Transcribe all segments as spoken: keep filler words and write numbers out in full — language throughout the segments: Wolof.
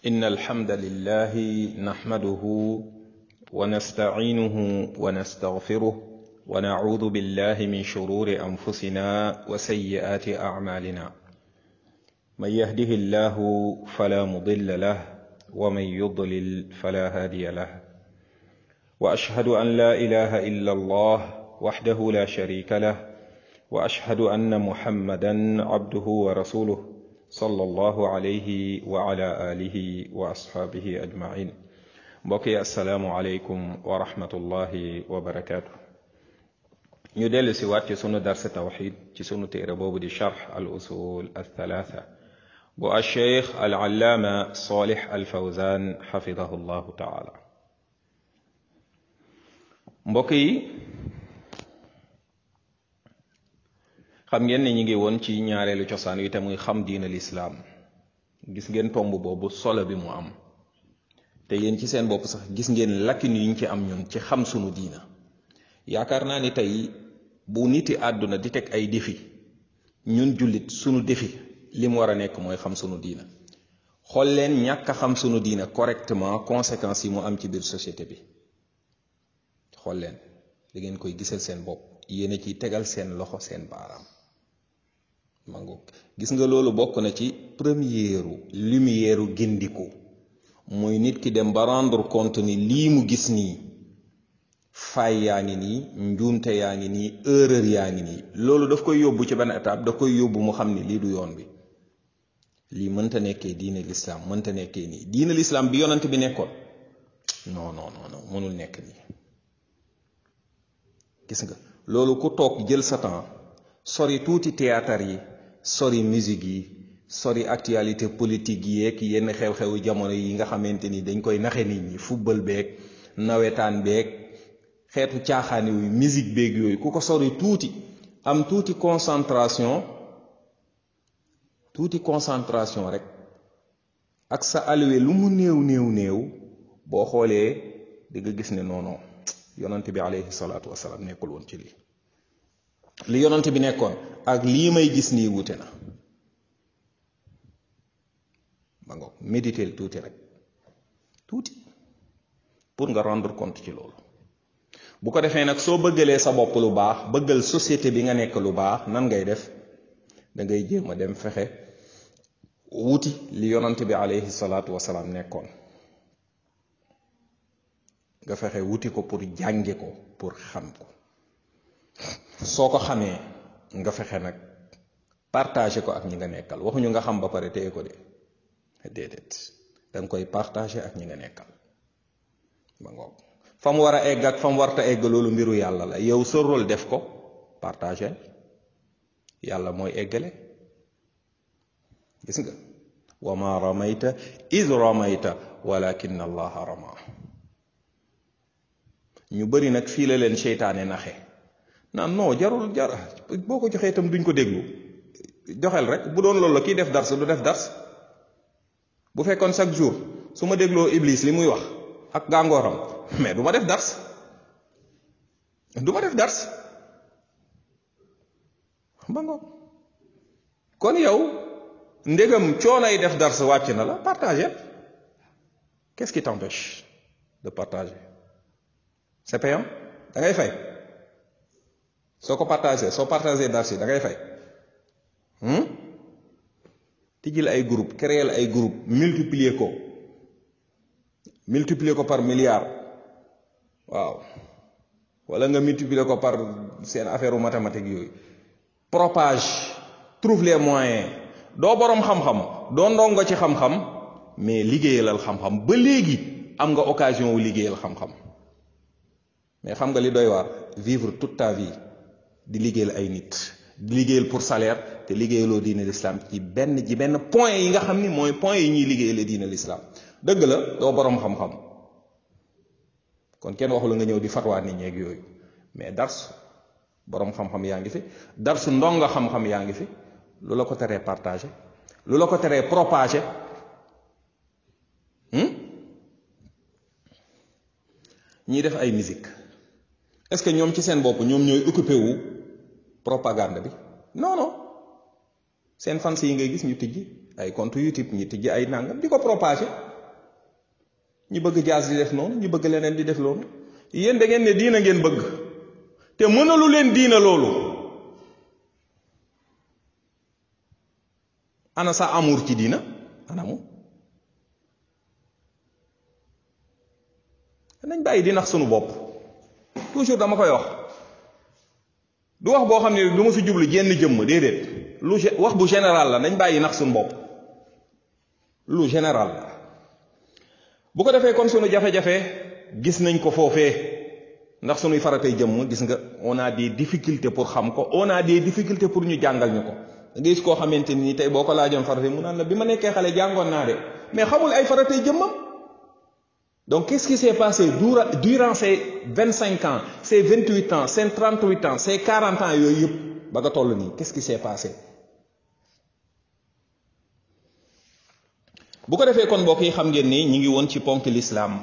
إن الحمد لله نحمده ونستعينه ونستغفره ونعوذ بالله من شرور أنفسنا وسيئات أعمالنا من يهده الله فلا مضل له ومن يضلل فلا هادي له وأشهد أن لا إله إلا الله وحده لا شريك له وأشهد أن محمدا عبده ورسوله صلى الله عليه وعلى آله وأصحابه أجمعين بقي السلام عليكم ورحمة الله وبركاته ñu dellu si waat ci sunu darsa tawxid ci sunu téere boobu di charx al usul al thalatha bu al cheikh al allaama salih al fawzan xafidahu llahu taala mbokk yi xam ngeen ne ñi ngi woon ci ñaareelu cosaan wi te muy xam diina lislaam gis ngeen tomb boobu solo bi mu am te yéen ci seen bopp sax gis ngeen lakkin yiñ ci am ñun ci xam sunu diina yaakaar naa ni tey bu niti àdduna di teg ay défi ñun jullit sunu défi li mu war a nekk mooy xam sunu diina xool leen ñàkk a xam sunu diina correctement conséquences yi mu am ci biir société bi xool leen da ngeen koy gisal seen bopp yéen a ciy tegal seen loxo seen baaraam mango gis nga loolu bokk na ci première lumière gindiku mooy nit ki dem ba rendre compte ni lii mu gis nii faay yaa ngi nii njuumte yaa ngi nii erreur yaa ngi nii loolu daf koy yóbbu ci benn étape da koy yóbbu mu xam ni lii du yoon bi lii mënta nekkee diine l'islam mënta nekkee nii diine l'islam bi yonent bi nekkoon non non non non mënul nekk nii gis nga loolu ku toog jël sa temps sori tuuti théâtre yi sori musique yi sori actualité politique yi ak yenn xew-xewu jamono yi nga xamante ni dañ koy naxe nit ñi football beeg nawetaan beeg xeetu caaxaan yooyu musique beeg yooyu ku ko sori tuuti am tuuti concentration tuuti concentration rek ak sa alluwe lu mu néew néew néew boo xoolee di nga gis ne non non yonent bi alayhi salaatu wasalaam nekkul woon ci lii li yonent bi nekkoon ak lii may gis nii wute na ba nga méditer tuuti rek tuuti pour nga rendre compte ci loolu bu ko defee nag soo bëggalee sa bopp lu baax bëggal société bi nga nekk lu baax nan ngay def da ngay jéem a dem fexe wuti li yonent bi alayhi salaatu wasalaam nekkoon nga fexe wuti ko pour jànge ko pour xam ko soo ko xamee nga fexe nag partager ko ak ñi nga nekkal waxuñu nga xam ba pare téye ko de déedéet danga koy partager ak ñi nga nekkal ba ngoog fa mu war a egg ak fa mu warta egg loolu mbiru yàlla la yow sa rôle def ko partager yàlla mooy eggale gis nga wa ma ramayta id ramayta walakin allaha rama ñu bari nag fii la leen seytaane naxe naan non jarul jar boo ko joxee itam duñ ko déglu joxel rek bu doon loolu la kiy def dars du def dars bu fekkoon chaque jour su ma dégloo iblis li muy wax ak gàngooram mais du ma def dars du ma def dars ba ngoog kon yow ndégam coonay def dars wàcc na la partager qu'est-ce qui t'empêche de partager c'est payant da ngay fay soo ko partagé soo partagé dars yi da ngay fay tijjil ay groupe créer ay groupe multiplier ko multiplier ko par milliard waaw wala nga multiplier ko par seen affaire mathématique yooyu propage trouve les moyens doo boroom xam-xam doo ndongo ci xam-xam mais liggéeyalal xam-xam ba léegi am nga occasion wu liggéeyal xam-xam mais xam nga li doy waar vivre toute ta vie di liggéeyal ay nit di liggéeyal pour salaire te liggéeyaloo diine l'islam ci benn ci benn point yi nga xam ni mooy point yi ñuy liggéeyale diine l'islam dëgg la doo boroom xam-xam kon kenn waxu la nga ñëw di fatwaa nit ñeeg yooyu mais dars boroom xam-xam yaa ngi fi darsu ndonga xam-xam yaa ngi fi lu la ko teree partager lu la ko teree propager ñiy def ay musique est-ce que ñoom ci seen bopp ñoom ñooy occupé wu propagande bi non non seen fans yi ngay gis ñu tijji ay compte YouTube ñu tijji ay nangam di ko propager ñu bëgg jaas di def noonu ñu bëgg leneen di def loolu yéen da ngeen ne diina ngeen bëgg te mënalu leen diina loolu. ana sa amour ci diina anamu. nañ bàyyi di nax sunu bopp toujours dama koy wax du wax boo xam ne du ma fi jublu jenn jëmm déedéet lu wax bu général la nañ bàyyi nax sunu bopp lu général la. bu ko defee kon sunu jafe-jafe gis nañ ko foofee ndax sunuy faratay jëmm gis nga on a des difficultés pour xam ko on a des difficultés pour ñu jàngal ñu ko. da ngay gis koo xamante ni tey boo ko laajoon faratay mu naan la bi ma nekkee xale jàngoon naa de mais xamul ay faratay jëmmam. donc qu'est-ce qui s'est passé durant ces vingt cinq ans ces vingt huit ans ces trente huit ans ces quarante ans yooyu yëpp ba nga toll nii qu'est-ce qui s'est passé. bu ko defee kon mbokk yi xam ngeen ni ñi ngi woon ci ponk l'islam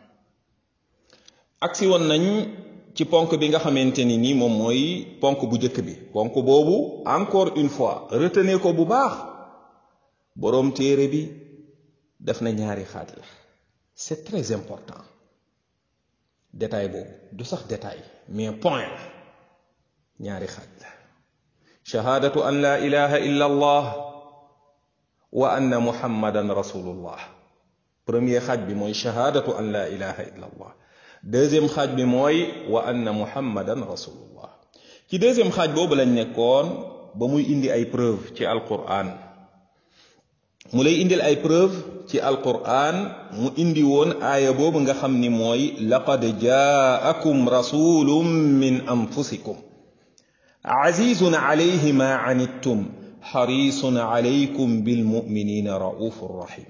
agsi woon nañ ci ponk bi nga xamante ni nii moom mooy ponk bu njëkk bi. ponk boobu encore une fois retenez ko bu baax boroom téere bi def na ñaari xaaj la. c'est très important détail boobu du sax détail mais point la ñaari xaaj la. shahadatu an la ilaha illa allah wa anna muhammadan rasulullah. premier xaaj bi mooy shahadatu an la ilaha illa allah. deuxième xaaj bi mooy wa anna muhammadan rasulullah. ci deuxième xaaj boobu lañ nekkoon ba muy indi ay preuve ci alquran mu lay indil ay preuve ci alquran mu indi woon aaya boobu nga xam ni mooy laqad jaakum rasulun min anfusikum azizun alayhi ma anittum xarisun alaykum bilmuminina raufur rahim.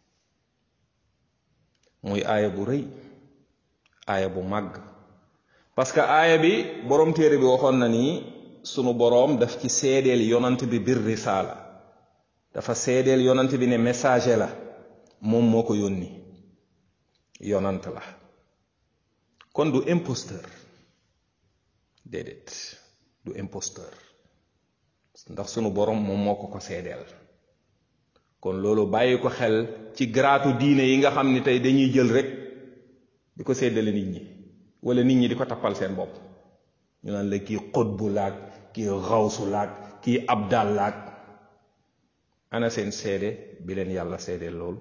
muy aaya bu rëy aaya bu màgg parce que aaya bi boroom téere bi waxoon na ni sunu boroom daf ci seedeel yonant bi bir risaala dafa seedeel yonant bi ne messager la moom moo ko yónni yonant la kon du imposteur déedéet du imposteur ndax sunu borom moom moo ko ko seedeel. kon loolu bàyyi ko xel ci garaatu diine yi nga xam ni tey dañuy jël rek di ko seddale nit ñi wala nit ñi di ko tappal seen bopp ñu naan la kii xutbu laag kii xawsu laag kii abdal laag. ana seen seede bi leen yàlla seedeel loolu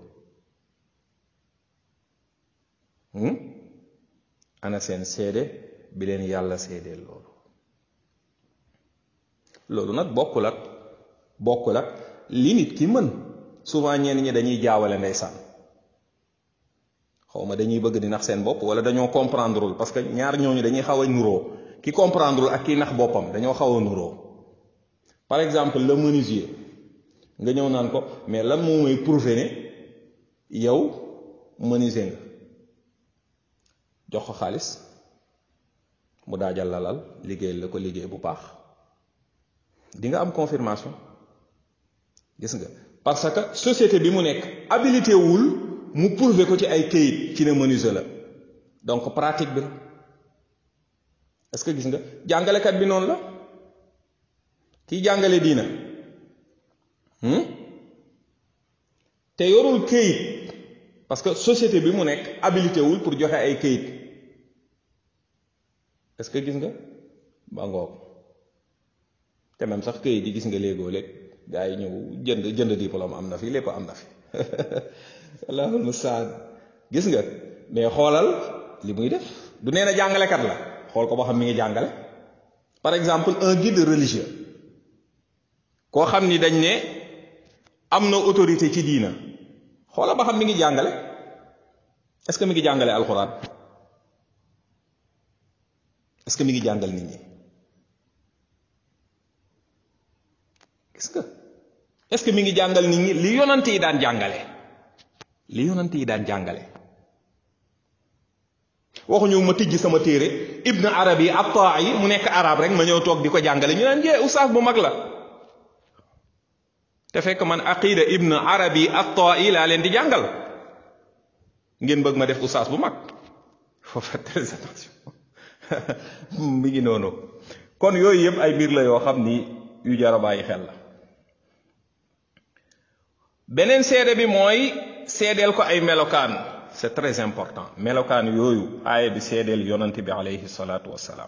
ana seen seede bi leen yàlla seedeel loolu. loolu nag bokkul ak bokkul ak li nit ki mën. souvent ñenn ñi dañuy jaawale ndeysaan xaw ma dañuy bëgg di nax seen bopp wala dañoo comprendreul parce que ñaar ñooñu dañuy xaw a nuroo ki comprendreul ak ki nax boppam dañoo xaw a nuroo. par exemple le menuisier nga ñëw naan ko mais lan moo may prouver ne yow menuisier nga jox ko xaalis mu daajal lalal liggéeyal la ko liggéey bu baax di nga am confirmation gis nga parce que société bi mu nekk habilité wul mu prouver ko ci ay kayit ci ne menuisier la donc pratique bi la. est-ce que gis nga jàngalekat bi noonu la kiy jàngale diina te yorul kayit parce que société bi mu nekk habilité wul pour joxe ay kayit est-ce que gis nga ba ngoog te même sax kayit yi gis nga léegoo léeg gaa yi ñëw jënd jënd diplôme am na fi lépp am na fi allahul musta'an gis nga mais xoolal li muy def du nee na jàngalekat la xool ko ba xam mi ngi jàngale. par exemple un guide religieux koo xam ni dañ ne am na autorité ci diina xoolal ba xam mi ngi jàngale est-ce que mi ngi jàngale alxuraan est-ce que mi ngi jàngal nit ñi gis nga est-ce que mi ngi jàngal nit ñi li yonant yi daan jàngale li yonant yi daan jàngale. waxuñu ma tijji sama téere Ibn Arabi at-Ta'i mu nekk arab rek ma ñëw toog di ko jàngale ñu naan jee oustaz bu mag la te fekk man aqida Ibn Arabi at-Ta'i laa leen di jàngal ngeen bëgg ma def oustaz bu mag. faut faire très attention mi ngi noonu. kon yooyu yëpp ay mbir la yoo xam ni yu jar a bàyyi xel la. beneen seede bi mooy seedeel ko ay melokaan c'est très important melokaan yooyu aaya bi seedeel yonante bi alayhi salaatu wassalaam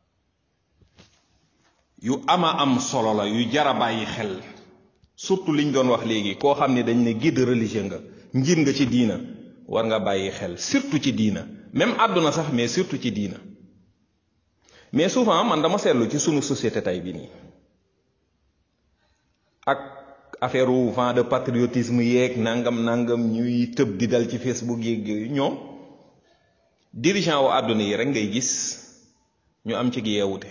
yu ama am solo la yu jara bàyyi xel surtout liñ doon wax léegi koo xam ne dañ ne guide religieux nga njiit nga ci diina war nga bàyyi xel surtout ci diina même àdduna sax mais surtout ci diina mais souvent man dama seetlu ci sunu société tey bi nii ak affaire u vent de patriotisme yeeg nangam nangam ñuy tëb di dal ci Facebook yeeg yooyu ñoom dirigeant wu àdduna yi rek ngay gis ñu am ci yeewute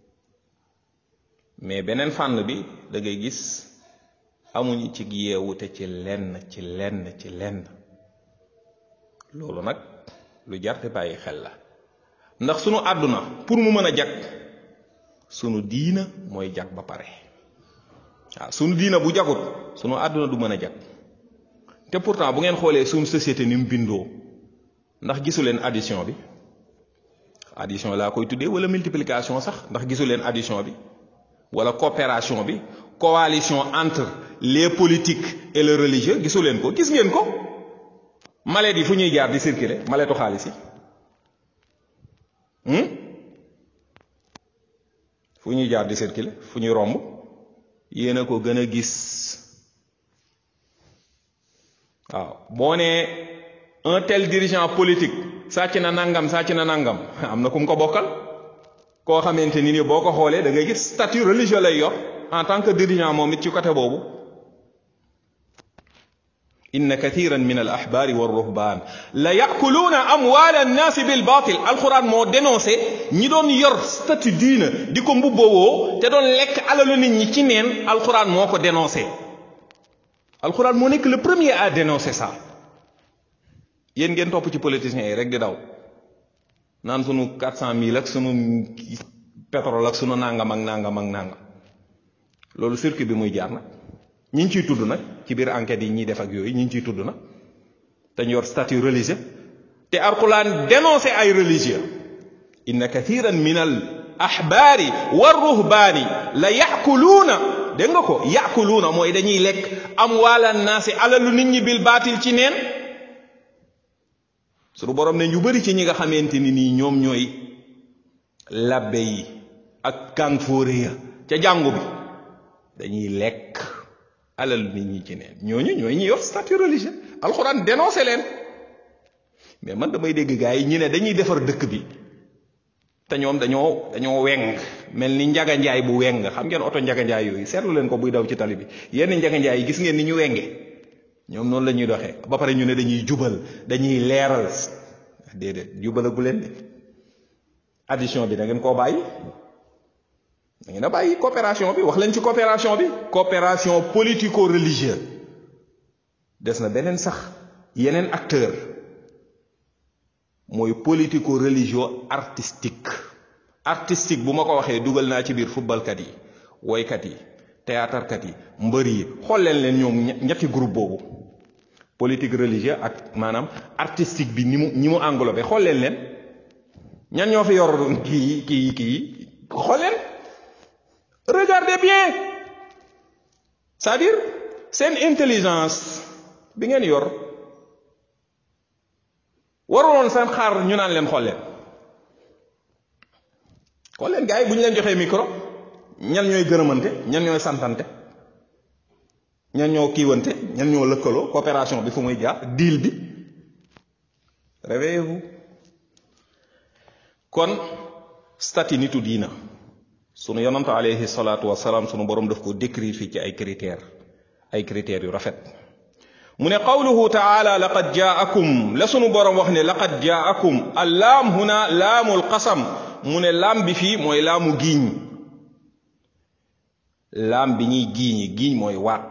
mais beneen fànn bi da ngay gis amuñu ci yeewute ci lenn ci lenn ci lenn loolu nag lu jarte bàyyi xel la ndax sunu àdduna pour mu mën a jag sunu diina mooy jag ba pare waaw sunu diina bu jagut sunu àdduna du mën a jag te pourtant bu ngeen xoolee sunu société ni mu bindoo ndax gisu leen addition bi addition laa koy tuddee wala multiplication sax ndax gisu leen addition bi wala coopération bi coalition entre les politiques et le religieux gisu leen ko gis ngeen ko mallette yi fu ñuy jaar di circuler mallettu xaalis yi fu ñuy jaar di circuler fu ñuy romb yéen a ko gën a gis waaw boo nee un tel dirigeant politique sàcc na nangam sàcc na nangam am na ku mu ko bokkal koo xamante ni ni boo ko xoolee da ngay gis statut religieux lay yor en tant que dirigeant moom it ci côté boobu inna kathiran min al ahbari wa ruhban la yakuluuna amwal annaasi bil batil alquran moo dénoncé ñi doon yor statut diina di ko mbubbowoo te doon lekk alalu nit ñi ci neen alquran moo ko dénoncé alquran moo nekk le premier à dénoncer ça yéen ngeen topp ci politiciens yi rek di daw naan sunu quatre cent mille ak sunu pétrole ak sunu nangam ak nangam ak nangam loolu circuit bi muy jaar nag ñi ngi ciy tudd nag ci biir enquête yi ñuy def ak yooyu ñi ngi ciy tudd nag te ñu yor statut religieux te alquran dénoncé ay religieux inna kathiran min al ahbaari wa ruhbaani la yakuluuna dégg nga ko yakuluuna mooy dañuy lekk amwaala naasi alalu nit ñi bil baatil ci neen suñu borom ne ñu bari ci ñi nga xamante ni nii ñoom ñooy labbe yi ak kàngfoore ya ca jàngu bi dañuy lekk alal nit ñi ci neen ñooñu ñooy ñi yor statut religieux alxuraan dénoncé leen mais man damay dégg gars yi ñi ne dañuy defar dëkk bi te ñoom dañoo dañoo weng mel ni njaga njaay bu weng xam ngeen oto njaga njaay yooyu seetlu leen ko buy daw ci tali bi yenn njaga njaay yi gis ngeen ni ñu wenge ñoom noonu la ñuy doxee ba pare ñu ne dañuy jubal dañuy leeral déedéet jubalagu leen de addition bi da ngeen koo bàyyi da ngeen a bàyyi coopération bi wax leen ci coopération bi coopération politico religieuse des na beneen sax yeneen acteur mooy politico religieux artistique artistique bu ma ko waxee dugal naa ci biir footballkat yi woykat yi théâtre kat yi mbër yi xool leen leen ñoom ñetti groupe boobu politique religieux ak maanaam artistique bi ni mu ñi mu englobé xool leen leen ñan ñoo fi yor kii kii kii xool leen regardez bien c'est-à-dire seen intelligence bi ngeen yor waroon seen xaar ñu naan leen xool leen xool leen gars yi bu ñu leen joxee micro ñan ñooy gërëmante ñan ñooy santante ñan ñoo kiiwante ñan ñoo lëkkaloo coopération bi fu muy jaar deal bi réveillez-vous kon statut nitu diina sunu yonante alayhi salaatu wasalaam sunu borom daf ko décrire fii ci ay critères ay critères yu rafet mu ne qawluhu taala laqad jaakum la sunu borom wax ne laqad jaakum allaam huna laamul qasam mu ne laam bi fii mooy laamu giiñ laam bi ñuy giiñi giiñ mooy waat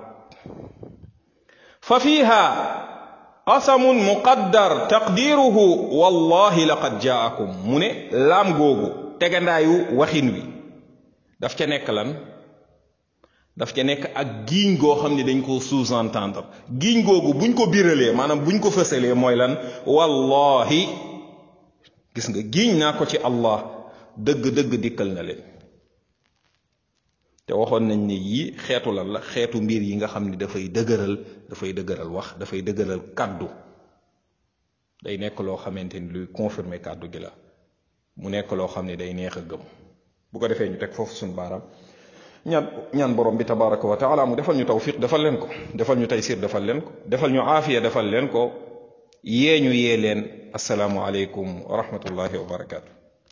fa fiiha qasamun muqaddar taqdiruhu wallahi laqad jaakum mu ne laam googu tegandaayu waxin wi daf ca nekk lan daf ca nekk ak giiñ goo xam ne dañ ko sous-entendre giiñ googu buñ ko biralee maanaam buñ ko fësalee mooy lan wallahi gis nga giiñ naa ko ci allah dëgg-dëgg dikkal na leen te waxoon nañ ne yii xeetu lan la xeetu mbir yi nga xam ni dafay dëgëral dafay dëgëral wax dafay dëgëral kaddu day nekk loo xamante ni luy confirmer kàddu gi la mu nekk loo xam ne day neex a gëm. bu ko defee ñu teg foofu suñu baaraam ñaan ñaan borom bi tabaraka wa taala mu defal ñu tawfiq defal leen ko, defal ñu taysir defal leen ko, defal ñu aafiya defal leen ko, yee ñu yee leen. asalaamu aleykum wa rahmatullahi wa barakaatu.